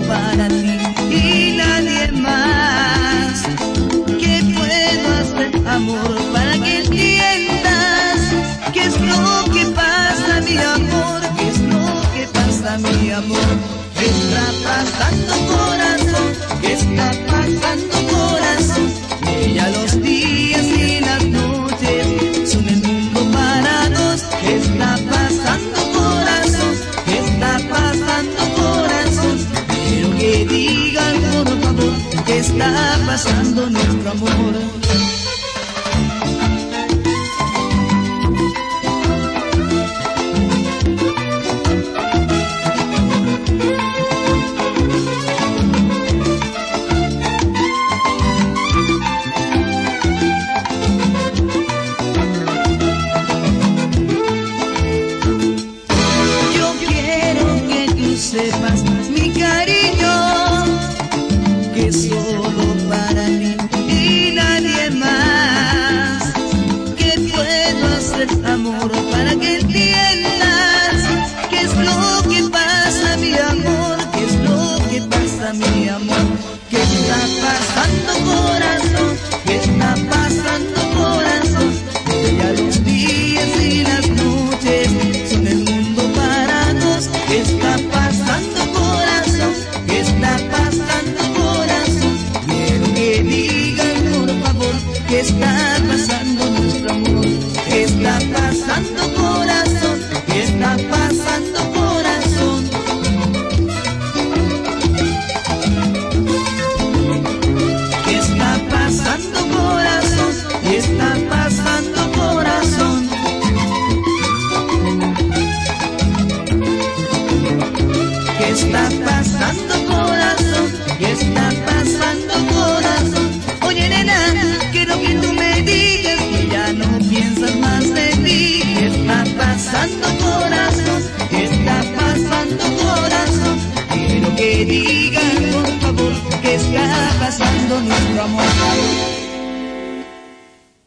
para ti y nadie más. ¿Qué puedo hacer, amor, para que entiendas qué es lo que pasa, mi amor? ¿Qué es lo que pasa, mi amor? ¿Qué está pasando, corazón? ¿Qué está pasando, corazón? Que ya los días y las noches son el mundo para dos. ¿Qué está pasando, corazón? ¿Qué está pasando, corazón? Quiero que digan, por favor, ¿qué está pasando nuestro amor? Sepas, mi cariño, que solo para mí y nadie más. ¿Qué puedo hacer, amor, para que entiendas qué es lo que pasa, mi amor? ¿Qué es lo que pasa, mi amor? ¿Qué está pasando, corazón? ¿Qué está pasando, corazón? Ya los días y las noches son el mundo para dos. ¿Qué está pasando, corazón? ¿Qué está pasando, corazón? Quiero que digan, por favor, ¿qué está pasando nuestro amor? ¿Qué está pasando, corazón? ¿Qué está pasando, corazón? ¿Qué está pasando, corazón? ¿Qué está pasando, corazón? ¿Qué está pasando, corazón? ¿Qué está pasando, corazón? Oye, nena, quiero que tú me digas que ya no piensas más de mí. ¿Qué está pasando, corazón? ¿Qué está pasando, corazón? Quiero que digan, por favor, ¿qué está pasando nuestro amor?